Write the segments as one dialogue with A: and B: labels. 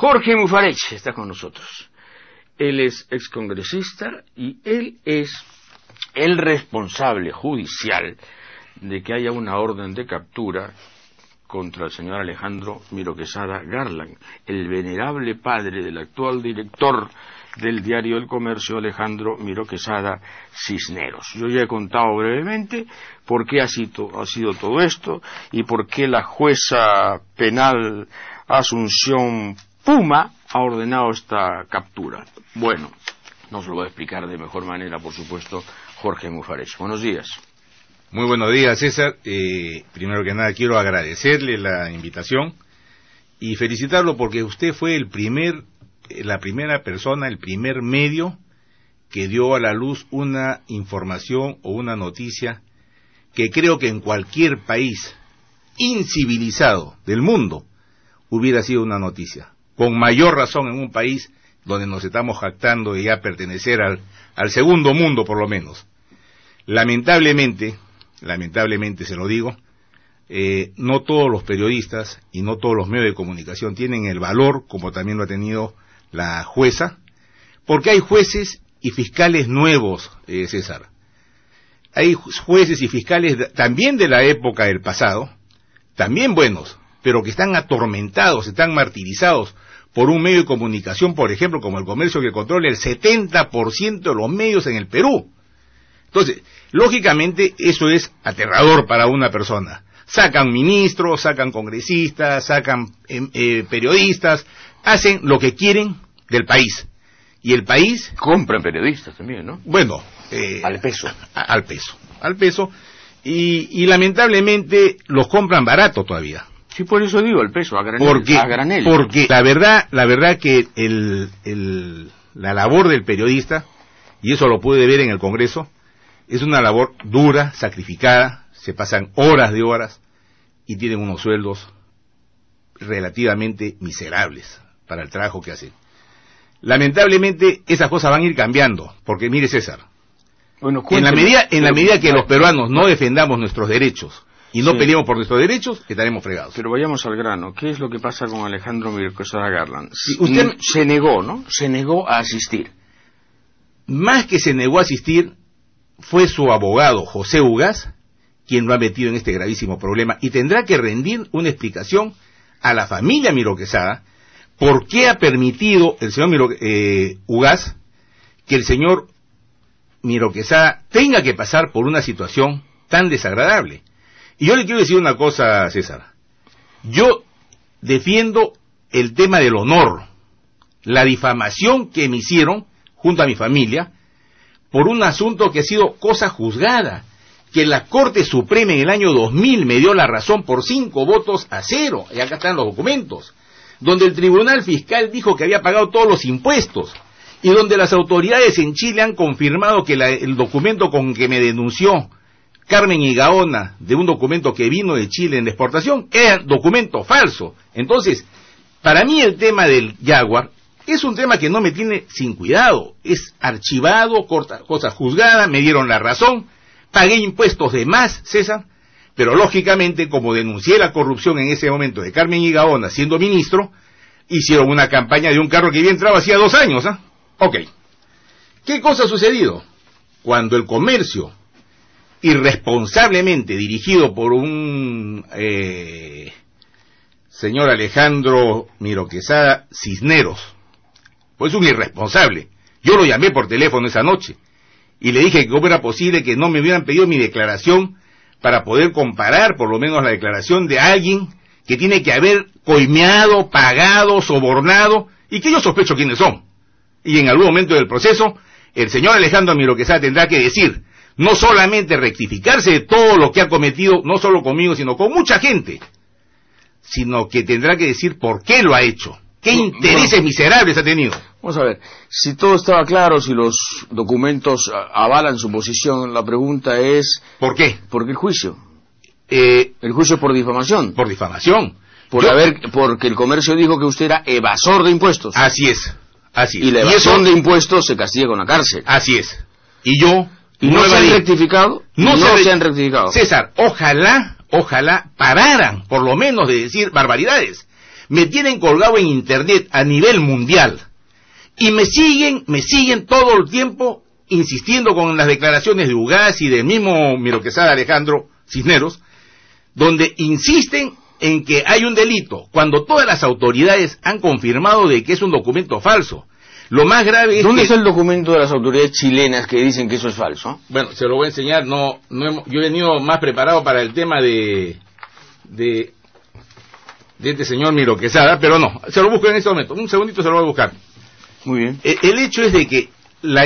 A: Jorge Mufarech está con nosotros. Él es excongresista y él es el responsable judicial de que haya una orden de captura contra el señor Alejandro Miro Quesada Garland, el venerable padre del actual director del diario El Comercio, Alejandro Miro Quesada Cisneros. Yo ya he contado brevemente por qué ha sido todo esto y por qué la jueza penal Asunción Puma ha ordenado esta captura. Bueno, nos lo va a explicar de mejor manera, por supuesto, Jorge Mufarech. Buenos días.
B: Muy buenos días, César. Primero que nada quiero agradecerle la invitación y felicitarlo porque usted fue la primera persona, el primer medio que dio a la luz una información o una noticia que creo que en cualquier país incivilizado del mundo hubiera sido una noticia. Con mayor razón en un país donde nos estamos jactando de ya pertenecer al segundo mundo por lo menos. Lamentablemente se lo digo, no todos los periodistas y no todos los medios de comunicación tienen el valor, como también lo ha tenido la jueza, porque hay jueces y fiscales nuevos, César. Hay jueces y fiscales también de la época del pasado, también buenos, pero que están atormentados, están martirizados por un medio de comunicación, por ejemplo, como El Comercio, que controla el 70% de los medios en el Perú. Entonces, lógicamente, eso es aterrador para una persona. Sacan ministros, sacan congresistas, sacan periodistas, hacen lo que quieren del país. Y el país...
A: Compran periodistas también, ¿no?
B: Bueno...
A: al peso.
B: Al peso. Y lamentablemente los compran barato todavía.
A: Sí, por eso digo, al peso, a granel.
B: Porque la verdad que la labor del periodista, y eso lo pude ver en el Congreso, es una labor dura, sacrificada, se pasan horas de horas y tienen unos sueldos relativamente miserables para el trabajo que hacen. Lamentablemente esas cosas van a ir cambiando, porque mire César,
A: bueno,
B: en la medida que los peruanos no defendamos nuestros derechos y no peleemos por nuestros derechos, estaremos fregados.
A: Pero vayamos al grano. ¿Qué es lo que pasa con Alejandro Miro Quesada Garland?
B: Usted
A: se negó, ¿no? Se negó a asistir.
B: Más que se negó a asistir, fue su abogado, José Ugaz, quien lo ha metido en este gravísimo problema y tendrá que rendir una explicación a la familia Miro Quesada por qué ha permitido el señor Ugaz que el señor Miro Quesada tenga que pasar por una situación tan desagradable. Y yo le quiero decir una cosa, César. Yo defiendo el tema del honor, la difamación que me hicieron junto a mi familia por un asunto que ha sido cosa juzgada, que la Corte Suprema en el año 2000 me dio la razón por 5 votos a 0, y acá están los documentos, donde el Tribunal Fiscal dijo que había pagado todos los impuestos, y donde las autoridades en Chile han confirmado que el documento con que me denunció Carmen Igaona, de un documento que vino de Chile en la exportación, era documento falso. Entonces, para mí el tema del Jaguar es un tema que no me tiene sin cuidado, es archivado, cosa juzgada, me dieron la razón, pagué impuestos de más, César, pero lógicamente, como denuncié la corrupción en ese momento de Carmen Igaona siendo ministro, hicieron una campaña de un carro que había entrado hacía 2 años, ¿ah? Ok. ¿Qué cosa ha sucedido? Cuando El Comercio, irresponsablemente dirigido por un señor Alejandro Miro Quesada Cisneros, pues un irresponsable, yo lo llamé por teléfono esa noche y le dije que cómo era posible que no me hubieran pedido mi declaración para poder comparar por lo menos la declaración de alguien que tiene que haber coimeado, pagado, sobornado, y que yo sospecho quiénes son. Y en algún momento del proceso, el señor Alejandro Miro Quesada tendrá que decir, no solamente rectificarse de todo lo que ha cometido, no solo conmigo, sino con mucha gente, sino que tendrá que decir por qué lo ha hecho, qué intereses miserables ha tenido.
A: Vamos a ver, si todo estaba claro, si los documentos avalan su posición, la pregunta es...
B: ¿Por qué?
A: ¿Por qué el juicio? El juicio por difamación.
B: Por difamación.
A: Porque El Comercio dijo que usted era evasor de impuestos.
B: Así es.
A: Y la evasión de impuestos se castiga con la cárcel.
B: Así es. Y yo...
A: ¿Y no se han rectificado? No se han rectificado.
B: César, ojalá pararan, por lo menos, de decir barbaridades. me tienen colgado en internet a nivel mundial, y me siguen todo el tiempo insistiendo con las declaraciones de Ugaz y del mismo Miro Quesada Alejandro Cisneros, donde insisten en que hay un delito, cuando todas las autoridades han confirmado de que es un documento falso. Lo más grave es
A: ¿Dónde está el documento de las autoridades chilenas que dicen que eso es falso?
B: Bueno, se lo voy a enseñar. Yo he venido más preparado para el tema de este señor Miro Quesada, pero no, se lo busco en este momento. Un segundito se lo voy a buscar.
A: Muy bien.
B: El hecho es de que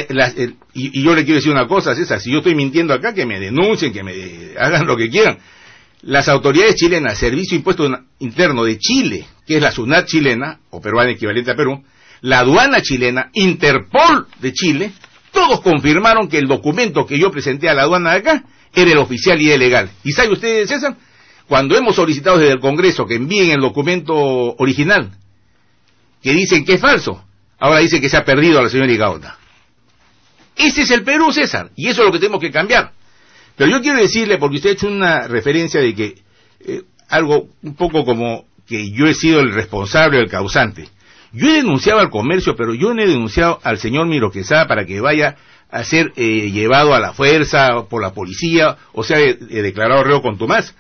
B: y yo le quiero decir una cosa, César, si yo estoy mintiendo acá, que me denuncien, que me hagan lo que quieran. Las autoridades chilenas, Servicio de Impuesto Interno de Chile, que es la SUNAT chilena, o peruana equivalente a Perú, la aduana chilena, Interpol de Chile, todos confirmaron que el documento que yo presenté a la aduana de acá era el oficial y el legal. ¿Y sabe usted, César? Cuando hemos solicitado desde el Congreso que envíen el documento original, que dicen que es falso, ahora dice que se ha perdido a la señora Igaota. Ese es el Perú, César, y eso es lo que tenemos que cambiar. Pero yo quiero decirle, porque usted ha hecho una referencia de que algo un poco como que yo he sido el responsable o el causante. Yo he denunciado al comercio, pero yo no he denunciado al señor Miro Quesada para que vaya a ser llevado a la fuerza por la policía, o sea, declarado reo contumaz.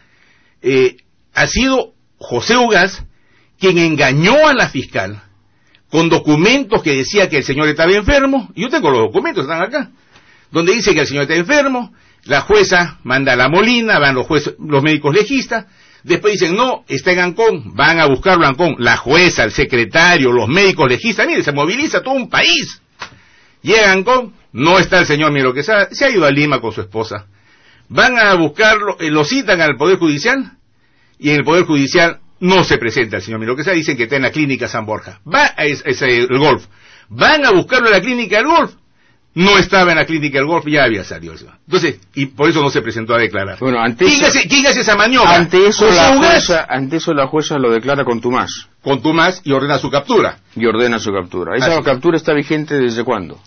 B: Ha sido José Ugaz quien engañó a la fiscal con documentos que decía que el señor estaba enfermo. Yo tengo los documentos, están acá, donde dice que el señor está enfermo. La jueza manda a la Molina, van los médicos legistas, después dicen, no, está en Ancón, van a buscarlo a Ancón, la jueza, el secretario, los médicos legistas, mire, se moviliza todo un país. Llega a Ancón, no está el señor Miro Quesada, se ha ido a Lima con su esposa. Van a buscarlo, lo citan al Poder Judicial, y en el Poder Judicial no se presenta el señor Miro Quesada, dicen que está en la clínica San Borja. Va a el Golf, van a buscarlo en la clínica del Golf. No estaba en la clínica del Golf, ya había salido. Entonces, y por eso no se presentó a declarar.
A: Bueno,
B: ¿Quién hace esa maniobra?
A: Ante eso la jueza lo declara contumaz.
B: Contumaz y ordena su captura.
A: ¿Esa captura está vigente desde cuándo?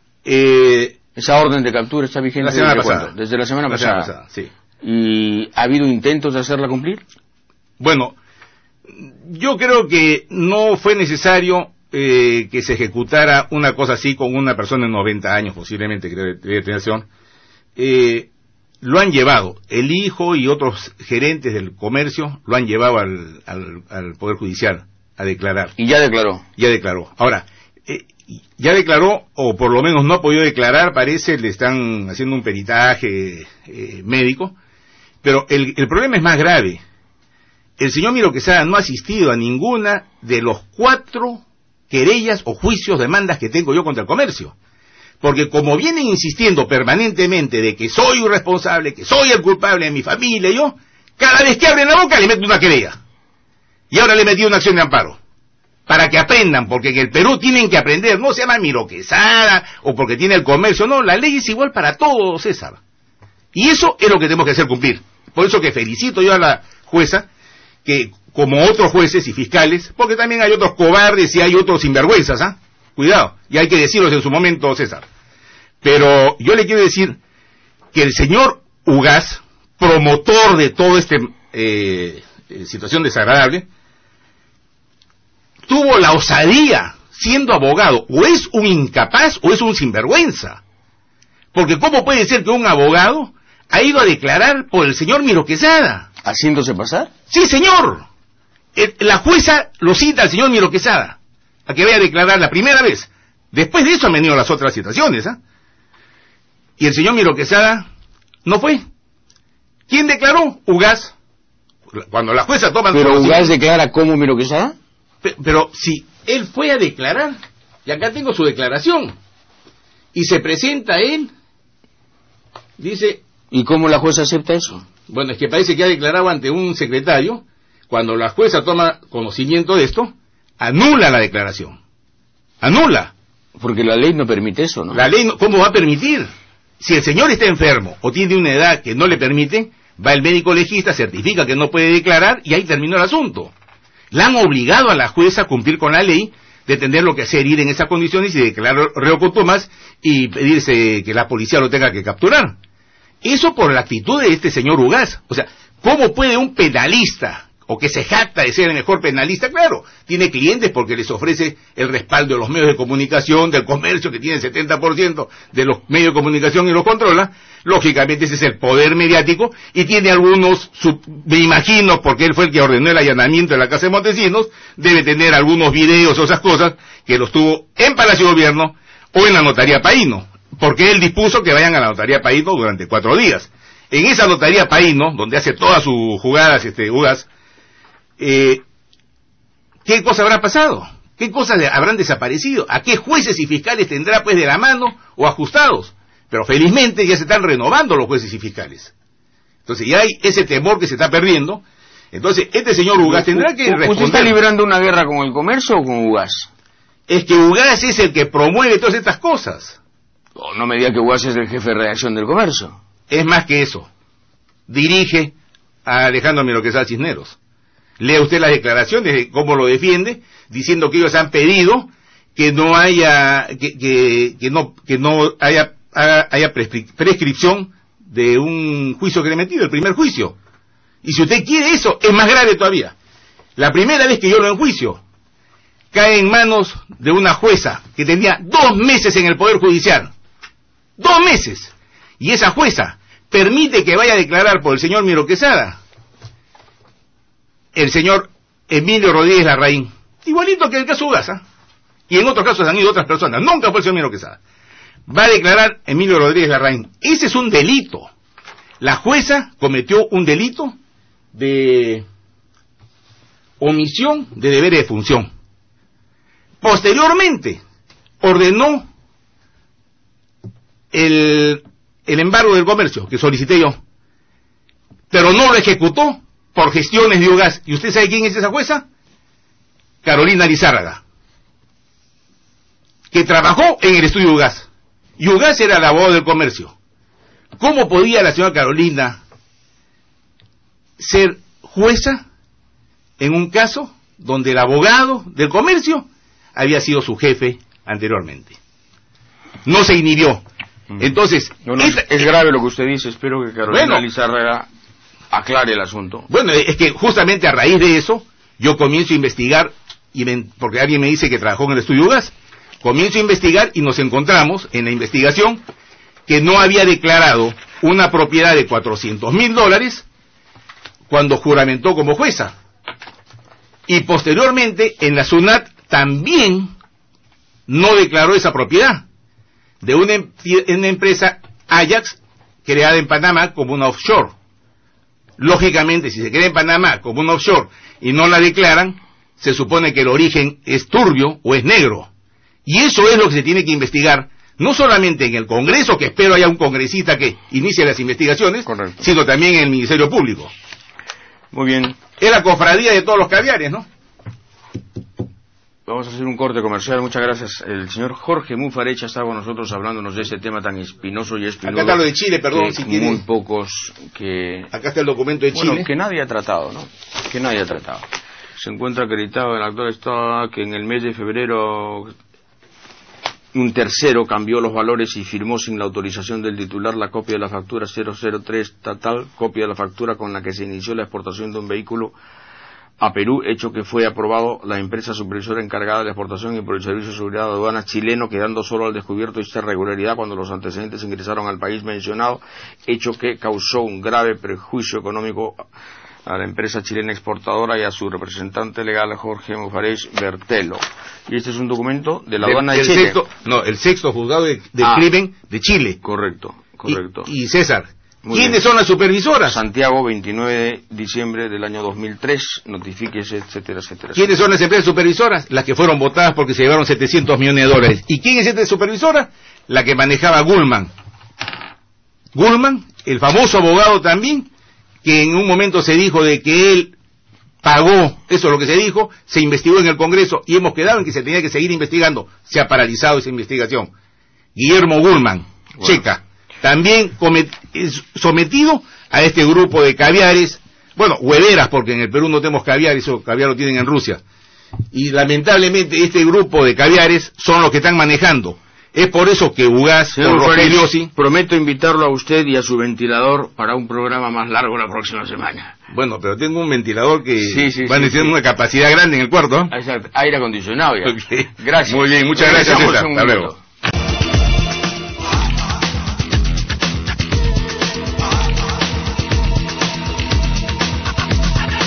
A: Esa orden de captura está vigente
B: desde cuándo?
A: Desde la semana pasada.
B: Pasada, sí.
A: ¿Y ha habido intentos de hacerla cumplir?
B: Bueno, yo creo que no fue necesario que se ejecutara una cosa así con una persona de 90 años, posiblemente, que debe tener acción. Lo han llevado, el hijo y otros gerentes del comercio lo han llevado al Poder Judicial a declarar.
A: ¿Y ya declaró?
B: Ya declaró. Ahora, ya declaró, o por lo menos no ha podido declarar, parece, le están haciendo un peritaje médico, pero el problema es más grave. El señor Miro Quesada no ha asistido a ninguna de los 4 querellas o juicios, demandas que tengo yo contra el comercio. Porque como vienen insistiendo permanentemente de que soy un responsable, que soy el culpable de mi familia y yo, cada vez que abren la boca le meto una querella. Y ahora le he metido una acción de amparo. Para que aprendan, porque en el Perú tienen que aprender, no se llama Miro Quesada, o porque tiene el comercio, no, la ley es igual para todos, César. Y eso es lo que tenemos que hacer cumplir. Por eso que felicito yo a la jueza, que como otros jueces y fiscales, porque también hay otros cobardes y hay otros sinvergüenzas, ¿ah? Cuidado, y hay que decirlos en su momento, César. Pero yo le quiero decir que el señor Ugaz, promotor de toda esta situación desagradable, tuvo la osadía, siendo abogado, o es un incapaz o es un sinvergüenza. Porque ¿cómo puede ser que un abogado ha ido a declarar por el señor Miro Quesada?
A: ¿Haciéndose pasar?
B: Sí, señor. La jueza lo cita al señor Miro Quesada a que vaya a declarar la primera vez. Después de eso han venido las otras situaciones, ¿ah? Y el señor Miro Quesada no fue. ¿Quién declaró? Ugaz. Cuando la jueza toma...
A: ¿Pero Ugaz declara como Miro Quesada?
B: Pero si él fue a declarar, y acá tengo su declaración, y se presenta él, dice...
A: ¿Y cómo la jueza acepta eso?
B: Bueno, es que parece que ha declarado ante un secretario. Cuando la jueza toma conocimiento de esto, anula la declaración. Anula.
A: Porque la ley no permite eso, ¿no?
B: La ley, ¿cómo va a permitir? Si el señor está enfermo o tiene una edad que no le permite, va el médico legista, certifica que no puede declarar y ahí terminó el asunto. La han obligado a la jueza a cumplir con la ley de tener lo que hacer, ir en esas condiciones y declarar reo contumaz y pedirse que la policía lo tenga que capturar. Eso por la actitud de este señor Ugaz. O sea, ¿cómo puede un penalista o que se jacta de ser el mejor penalista, claro, tiene clientes porque les ofrece el respaldo de los medios de comunicación, del comercio, que tiene el 70% de los medios de comunicación y los controla. Lógicamente ese es el poder mediático, y tiene algunos, me imagino, porque él fue el que ordenó el allanamiento de la Casa de Montesinos, debe tener algunos videos o esas cosas que los tuvo en Palacio de Gobierno o en la Notaría Paíno, porque él dispuso que vayan a la Notaría Paíno durante 4 días. En esa Notaría Paíno, donde hace todas sus jugadas, Ugas, ¿qué cosas habrá pasado? ¿Qué cosas habrán desaparecido? ¿A qué jueces y fiscales tendrá pues de la mano o ajustados? Pero felizmente ya se están renovando los jueces y fiscales. Entonces ya hay ese temor que se está perdiendo. Entonces este señor Ugas tendrá que responder.
A: ¿Usted está librando una guerra con el comercio o con Ugas?
B: Es que Ugas es el que promueve todas estas cosas.
A: Oh, no me diga que Ugas es el jefe de redacción del comercio.
B: Es más que eso. Dirige a Alejandro Miroquesada Cisneros. Lea usted las declaraciones de cómo lo defiende, diciendo que ellos han pedido que no haya que no haya prescripción de un juicio que le he metido, el primer juicio. Y si usted quiere eso, es más grave todavía. La primera vez que yo lo enjuicio, cae en manos de una jueza que tenía 2 meses en el Poder Judicial. 2 meses. Y esa jueza permite que vaya a declarar por el señor Miroquesada el señor Emilio Rodríguez Larraín, igualito que el caso Ugas, y en otros casos han ido otras personas, nunca fue el señor Miroquesada. Va a declarar Emilio Rodríguez Larraín. Ese es un delito. La jueza cometió un delito de omisión de deberes de función. Posteriormente ordenó el embargo del comercio que solicité yo, pero no lo ejecutó por gestiones de Ugas. ¿Y usted sabe quién es esa jueza? Carolina Lizárraga, que trabajó en el estudio Ugas. Y Ugas era el abogado del comercio. ¿Cómo podía la señora Carolina ser jueza en un caso donde el abogado del comercio había sido su jefe anteriormente? No se inhibió. Entonces,
A: es grave lo que usted dice. Espero que Carolina Lizárraga aclare el asunto.
B: Bueno, es que justamente a raíz de eso yo comienzo a investigar, porque alguien me dice que trabajó en el estudio Ugas. Comienzo a investigar y nos encontramos en la investigación que no había declarado una propiedad de $400,000 cuando juramentó como jueza. Y posteriormente en la SUNAT también no declaró esa propiedad de una empresa Ajax creada en Panamá como una offshore. Lógicamente, si se crea en Panamá como una offshore y no la declaran, se supone que el origen es turbio o es negro. Y eso es lo que se tiene que investigar, no solamente en el Congreso, que espero haya un congresista que inicie las investigaciones,
A: correcto,
B: sino también en el Ministerio Público.
A: Muy bien.
B: Es la cofradía de todos los caviares, ¿no?
A: Vamos a hacer un corte comercial. Muchas gracias. El señor Jorge Mufarecha está con nosotros hablándonos de este tema tan espinoso y espinoso.
B: Acá está lo de Chile, perdón, si tiene.
A: Muy pocos que...
B: Acá está el documento de Chile.
A: Bueno, que nadie ha tratado, ¿no? Que nadie ha tratado. Se encuentra acreditado en el actual estado que en el mes de febrero un tercero cambió los valores y firmó sin la autorización del titular la copia de la factura 003 tal, copia de la factura con la que se inició la exportación de un vehículo a Perú, hecho que fue aprobado la empresa supervisora encargada de la exportación y por el Servicio de Seguridad de Aduanas chileno, quedando solo al descubierto esta irregularidad cuando los antecedentes ingresaron al país mencionado, hecho que causó un grave perjuicio económico a la empresa chilena exportadora y a su representante legal Jorge Mufarech Bertelo. Y este es un documento de la aduana de Chile.
B: El sexto juzgado de crimen de Chile.
A: Correcto.
B: Y César, ¿quiénes son las supervisoras?
A: Santiago, 29 de diciembre del año 2003, notifíquese, etcétera, etcétera.
B: ¿Quiénes son las empresas supervisoras? Las que fueron votadas porque se llevaron $700 millones. ¿Y quién es esta supervisora? La que manejaba Gulman. Gulman, el famoso abogado también, que en un momento se dijo de que él pagó, eso es lo que se dijo, se investigó en el Congreso y hemos quedado en que se tenía que seguir investigando. Se ha paralizado esa investigación. Guillermo Gulman, checa, también sometido a este grupo de caviares, hueveras, porque en el Perú no tenemos caviar, eso caviar lo tienen en Rusia. Y lamentablemente este grupo de caviares son los que están manejando. Es por eso que Ugas, por Rogelio,
A: prometo invitarlo a usted y a su ventilador para un programa más largo la próxima semana.
B: Bueno, pero tengo un ventilador que va a necesitar
A: sí.
B: una capacidad grande en el cuarto.
A: Exacto, aire acondicionado ya.
B: Okay.
A: Gracias.
B: Muy bien, muchas gracias, César. Hasta luego.